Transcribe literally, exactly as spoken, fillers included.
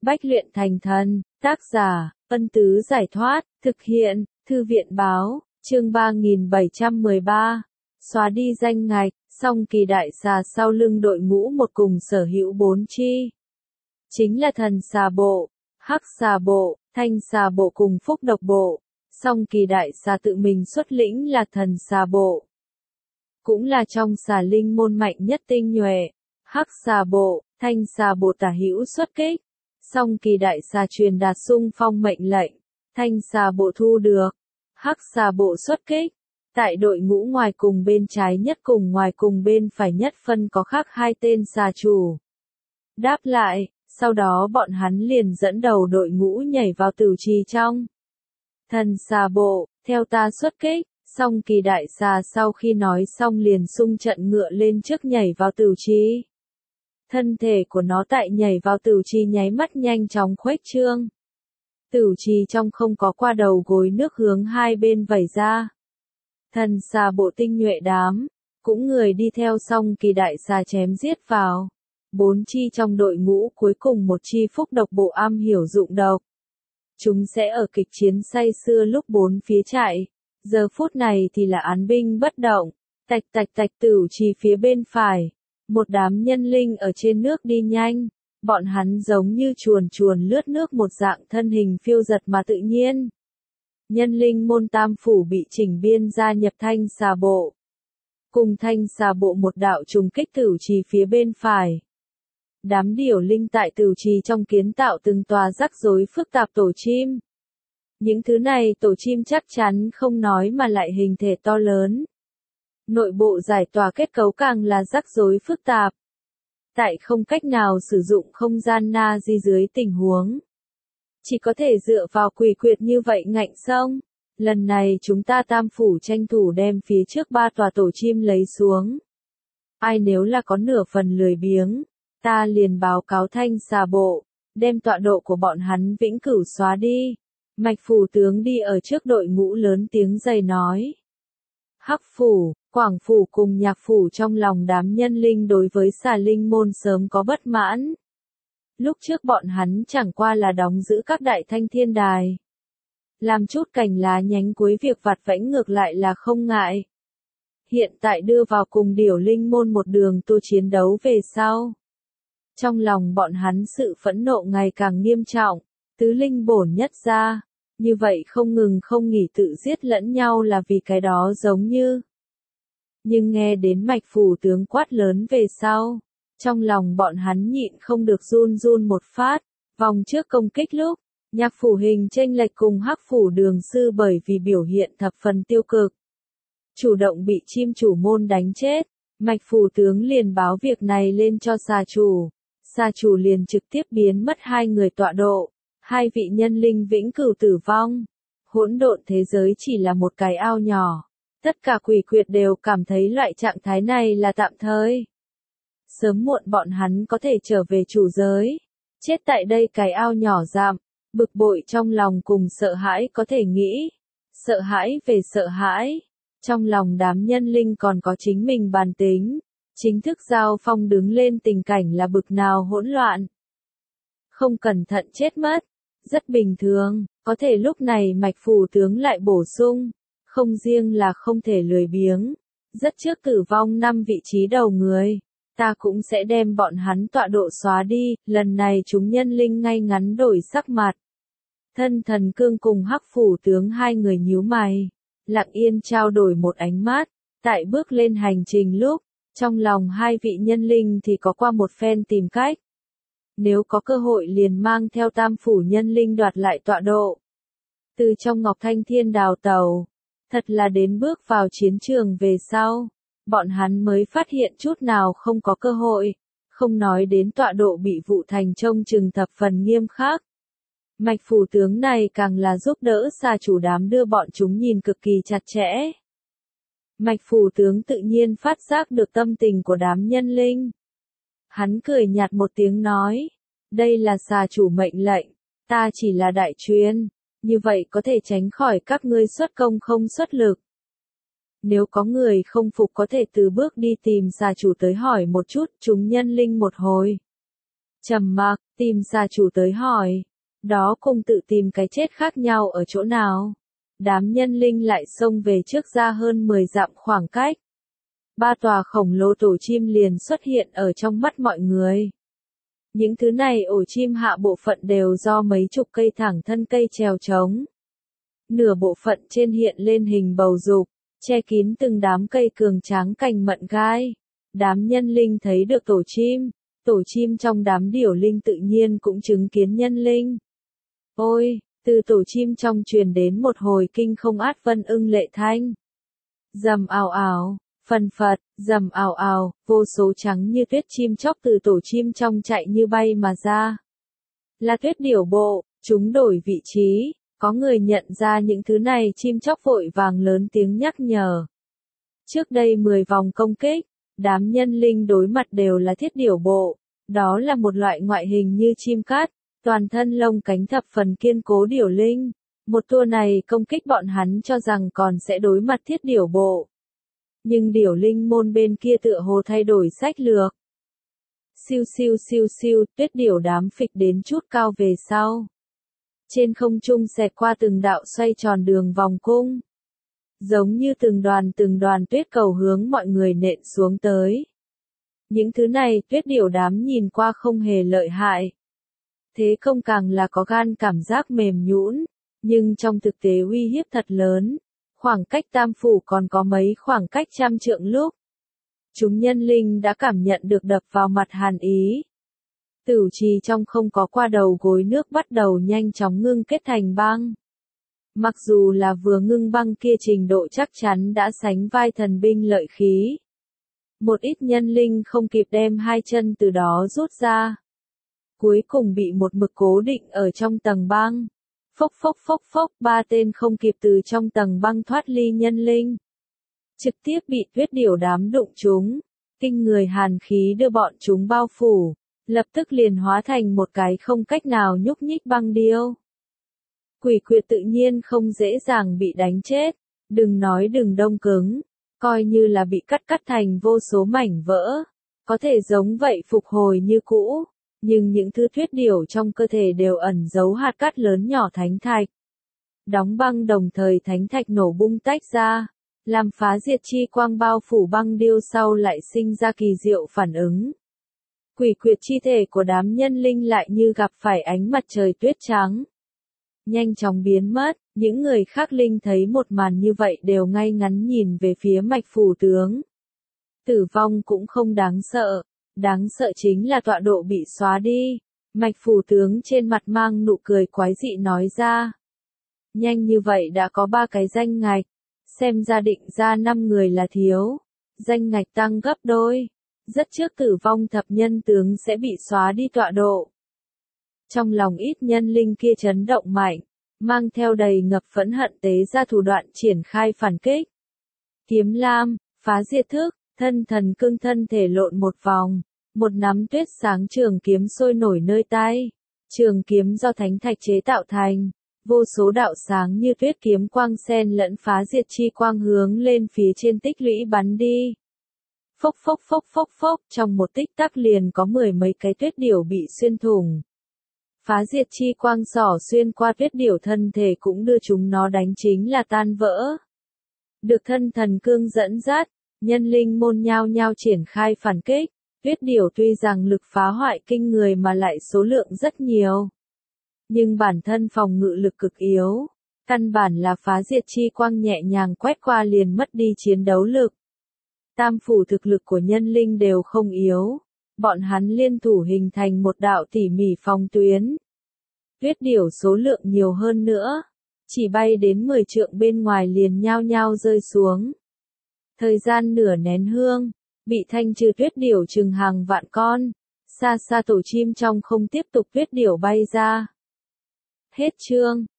Bách luyện thành thần, tác giả, Ân Tứ Giải Thoát, thực hiện, Thư viện Báo, chương ba nghìn bảy trăm mười ba. Xóa đi danh ngạch, song kỳ đại xà sau lưng đội ngũ một cùng sở hữu bốn chi. Chính là thần xà bộ, hắc xà bộ, thanh xà bộ cùng phúc độc bộ. Song kỳ đại xà tự mình xuất lĩnh là thần xà bộ. Cũng là trong xà linh môn mạnh nhất tinh nhuệ. Hắc xà bộ, thanh xà bộ tả hữu xuất kích. Song kỳ đại xà truyền đạt xung phong mệnh lệnh. Thanh xà bộ thu được. Hắc xà bộ xuất kích. Tại đội ngũ ngoài cùng bên trái nhất cùng ngoài cùng bên phải nhất phân có khác hai tên xà chủ. Đáp lại, sau đó bọn hắn liền dẫn đầu đội ngũ nhảy vào tử trì trong. Thần xà bộ, theo ta xuất kích. Song kỳ đại xà sau khi nói xong liền xung trận ngựa lên trước nhảy vào tử trì. Thân thể của nó tại nhảy vào tử trì nháy mắt nhanh chóng khuếch trương. Tử trì trong không có qua đầu gối nước hướng hai bên vẩy ra. Thần xà bộ tinh nhuệ đám, cũng người đi theo song kỳ đại xà chém giết vào. Bốn chi trong đội ngũ cuối cùng một chi phúc độc bộ am hiểu dụng độc. Chúng sẽ ở kịch chiến say xưa lúc bốn phía chạy. Giờ phút này thì là án binh bất động. Tạch tạch tạch tử trì phía bên phải. Một đám nhân linh ở trên nước đi nhanh. Bọn hắn giống như chuồn chuồn lướt nước một dạng thân hình phiêu giật mà tự nhiên. Nhân linh môn tam phủ bị chỉnh biên gia nhập thanh xà bộ. Cùng thanh xà bộ một đạo trùng kích tử trì phía bên phải. Đám điểu linh tại tử trì trong kiến tạo từng tòa rắc rối phức tạp tổ chim. Những thứ này tổ chim chắc chắn không nói mà lại hình thể to lớn. Nội bộ giải tỏa kết cấu càng là rắc rối phức tạp. Tại không cách nào sử dụng không gian na di dưới tình huống. Chỉ có thể dựa vào quỷ quyệt như vậy ngạnh sông. Lần này chúng ta tam phủ tranh thủ đem phía trước ba tòa tổ chim lấy xuống. Ai nếu là có nửa phần lười biếng, ta liền báo cáo thanh xà bộ, đem tọa độ của bọn hắn vĩnh cửu xóa đi. Mạch phủ tướng đi ở trước đội ngũ lớn tiếng dày nói. Hắc phủ, Quảng phủ cùng Nhạc phủ trong lòng đám nhân linh đối với xà linh môn sớm có bất mãn. Lúc trước bọn hắn chẳng qua là đóng giữ các đại thanh thiên đài. Làm chút cành lá nhánh cuối việc vặt vãnh ngược lại là không ngại. Hiện tại đưa vào cùng điểu linh môn một đường tu chiến đấu về sau. Trong lòng bọn hắn sự phẫn nộ ngày càng nghiêm trọng, tứ linh bổn nhất ra. Như vậy không ngừng không nghỉ tự giết lẫn nhau là vì cái đó giống như. Nhưng nghe đến mạch phủ tướng quát lớn về sau. Trong lòng bọn hắn nhịn không được run run một phát. Vòng trước công kích lúc. Nhạc phủ hình chênh lệch cùng hắc phủ đường sư bởi vì biểu hiện thập phần tiêu cực. Chủ động bị chim chủ môn đánh chết. Mạch phủ tướng liền báo việc này lên cho xà chủ. Xà chủ liền trực tiếp biến mất hai người tọa độ. Hai vị nhân linh vĩnh cửu tử vong. Hỗn độn thế giới chỉ là một cái ao nhỏ. Tất cả quỷ quyệt đều cảm thấy loại trạng thái này là tạm thời. Sớm muộn bọn hắn có thể trở về chủ giới. Chết tại đây cái ao nhỏ giảm. Bực bội trong lòng cùng sợ hãi có thể nghĩ. Sợ hãi về sợ hãi. Trong lòng đám nhân linh còn có chính mình bàn tính. Chính thức giao phong đứng lên tình cảnh là bực nào hỗn loạn. Không cẩn thận chết mất. Rất bình thường, có thể lúc này mạch phủ tướng lại bổ sung. Không riêng là không thể lười biếng. Rất trước tử vong năm vị trí đầu người. Ta cũng sẽ đem bọn hắn tọa độ xóa đi. Lần này chúng nhân linh ngay ngắn đổi sắc mặt. Thân thần cương cùng hắc phủ tướng hai người nhíu mày. Lặng yên trao đổi một ánh mắt. Tại bước lên hành trình lúc. Trong lòng hai vị nhân linh thì có qua một phen tìm cách. Nếu có cơ hội liền mang theo tam phủ nhân linh đoạt lại tọa độ. Từ trong Ngọc Thanh Thiên đào tàu. Thật là đến bước vào chiến trường về sau. Bọn hắn mới phát hiện chút nào không có cơ hội. Không nói đến tọa độ bị vụ thành trông chừng thập phần nghiêm khắc. Mạch phủ tướng này càng là giúp đỡ xà chủ đám đưa bọn chúng nhìn cực kỳ chặt chẽ. Mạch phủ tướng tự nhiên phát giác được tâm tình của đám nhân linh. Hắn cười nhạt một tiếng nói. Đây là xà chủ mệnh lệnh. Ta chỉ là đại truyền. Như vậy có thể tránh khỏi các ngươi xuất công không xuất lực. Nếu có người không phục có thể từ bước đi tìm xà chủ tới hỏi một chút chúng nhân linh một hồi. Trầm mặc, tìm gia chủ tới hỏi. Đó cùng tự tìm cái chết khác nhau ở chỗ nào? Đám nhân linh lại xông về trước ra hơn mười dặm khoảng cách. Ba tòa khổng lồ tổ chim liền xuất hiện ở trong mắt mọi người. Những thứ này ổ chim hạ bộ phận đều do mấy chục cây thẳng thân cây trèo trống. Nửa bộ phận trên hiện lên hình bầu dục, che kín từng đám cây cường tráng cành mận gai. Đám nhân linh thấy được tổ chim, tổ chim trong đám điểu linh tự nhiên cũng chứng kiến nhân linh. Ôi, từ tổ chim trong truyền đến một hồi kinh không át vân ưng lệ thanh. Rầm ào ào, phần phật, rầm ào ào, vô số trắng như tuyết chim chóc từ tổ chim trong chạy như bay mà ra. Là tuyết điểu bộ, chúng đổi vị trí, có người nhận ra những thứ này chim chóc vội vàng lớn tiếng nhắc nhở. Trước đây mười vòng công kích, đám nhân linh đối mặt đều là thiết điểu bộ, đó là một loại ngoại hình như chim cát, toàn thân lông cánh thập phần kiên cố điểu linh. Một tour này công kích bọn hắn cho rằng còn sẽ đối mặt thiết điểu bộ. Nhưng điểu linh môn bên kia tựa hồ thay đổi sách lược. Siêu siêu siêu siêu, tuyết điểu đám phịch đến chút cao về sau. Trên không trung xẹt qua từng đạo xoay tròn đường vòng cung. Giống như từng đoàn từng đoàn tuyết cầu hướng mọi người nện xuống tới. Những thứ này tuyết điểu đám nhìn qua không hề lợi hại. Thế không càng là có gan cảm giác mềm nhũn, nhưng trong thực tế uy hiếp thật lớn. Khoảng cách tam phủ còn có mấy khoảng cách trăm trượng lúc. Chúng nhân linh đã cảm nhận được đập vào mặt hàn ý. Tửu trì trong không có qua đầu gối nước bắt đầu nhanh chóng ngưng kết thành băng. Mặc dù là vừa ngưng băng kia trình độ chắc chắn đã sánh vai thần binh lợi khí. Một ít nhân linh không kịp đem hai chân từ đó rút ra. Cuối cùng bị một mực cố định ở trong tầng băng. Phốc phốc phốc phốc, ba tên không kịp từ trong tầng băng thoát ly nhân linh. Trực tiếp bị tuyết điểu đám đụng chúng. Kinh người hàn khí đưa bọn chúng bao phủ. Lập tức liền hóa thành một cái không cách nào nhúc nhích băng điêu. Quỷ quyệt tự nhiên không dễ dàng bị đánh chết. Đừng nói đừng đông cứng. Coi như là bị cắt cắt thành vô số mảnh vỡ. Có thể giống vậy phục hồi như cũ. Nhưng những thứ tuyết điểu trong cơ thể đều ẩn giấu hạt cát lớn nhỏ thánh thạch. Đóng băng đồng thời thánh thạch nổ bung tách ra. Làm phá diệt chi quang bao phủ băng điêu sau lại sinh ra kỳ diệu phản ứng. Quỷ quyệt chi thể của đám nhân linh lại như gặp phải ánh mặt trời tuyết trắng. Nhanh chóng biến mất, những người khác linh thấy một màn như vậy đều ngay ngắn nhìn về phía mạch phủ tướng. Tử vong cũng không đáng sợ, đáng sợ chính là tọa độ bị xóa đi. Mạch phủ tướng trên mặt mang nụ cười quái dị nói ra. Nhanh như vậy đã có ba cái danh ngạch, xem ra định ra năm người là thiếu. Danh ngạch tăng gấp đôi. Rất trước tử vong thập nhân tướng sẽ bị xóa đi tọa độ. Trong lòng ít nhân linh kia chấn động mạnh, mang theo đầy ngập phẫn hận tế ra thủ đoạn triển khai phản kích. Kiếm lam, phá diệt thức, thân thần cương thân thể lộn một vòng, một nắm tuyết sáng trường kiếm sôi nổi nơi tay. Trường kiếm do thánh thạch chế tạo thành, vô số đạo sáng như tuyết kiếm quang sen lẫn phá diệt chi quang hướng lên phía trên tích lũy bắn đi. Phốc phốc phốc phốc phốc, trong một tích tắc liền có mười mấy cái tuyết điểu bị xuyên thủng. Phá diệt chi quang xỏ xuyên qua tuyết điểu thân thể cũng đưa chúng nó đánh chính là tan vỡ. Được thân thần cương dẫn dắt, nhân linh môn nhao nhao triển khai phản kích. Tuyết điểu tuy rằng lực phá hoại kinh người mà lại số lượng rất nhiều. Nhưng bản thân phòng ngự lực cực yếu. Căn bản là phá diệt chi quang nhẹ nhàng quét qua liền mất đi chiến đấu lực. Tam phủ thực lực của nhân linh đều không yếu. Bọn hắn liên thủ hình thành một đạo tỉ mỉ phòng tuyến. Tuyết điểu số lượng nhiều hơn nữa. Chỉ bay đến mười trượng bên ngoài liền nhao nhao rơi xuống. Thời gian nửa nén hương, bị thanh trừ tuyết điểu chừng hàng vạn con. Xa xa tổ chim trong không tiếp tục tuyết điểu bay ra. Hết chương.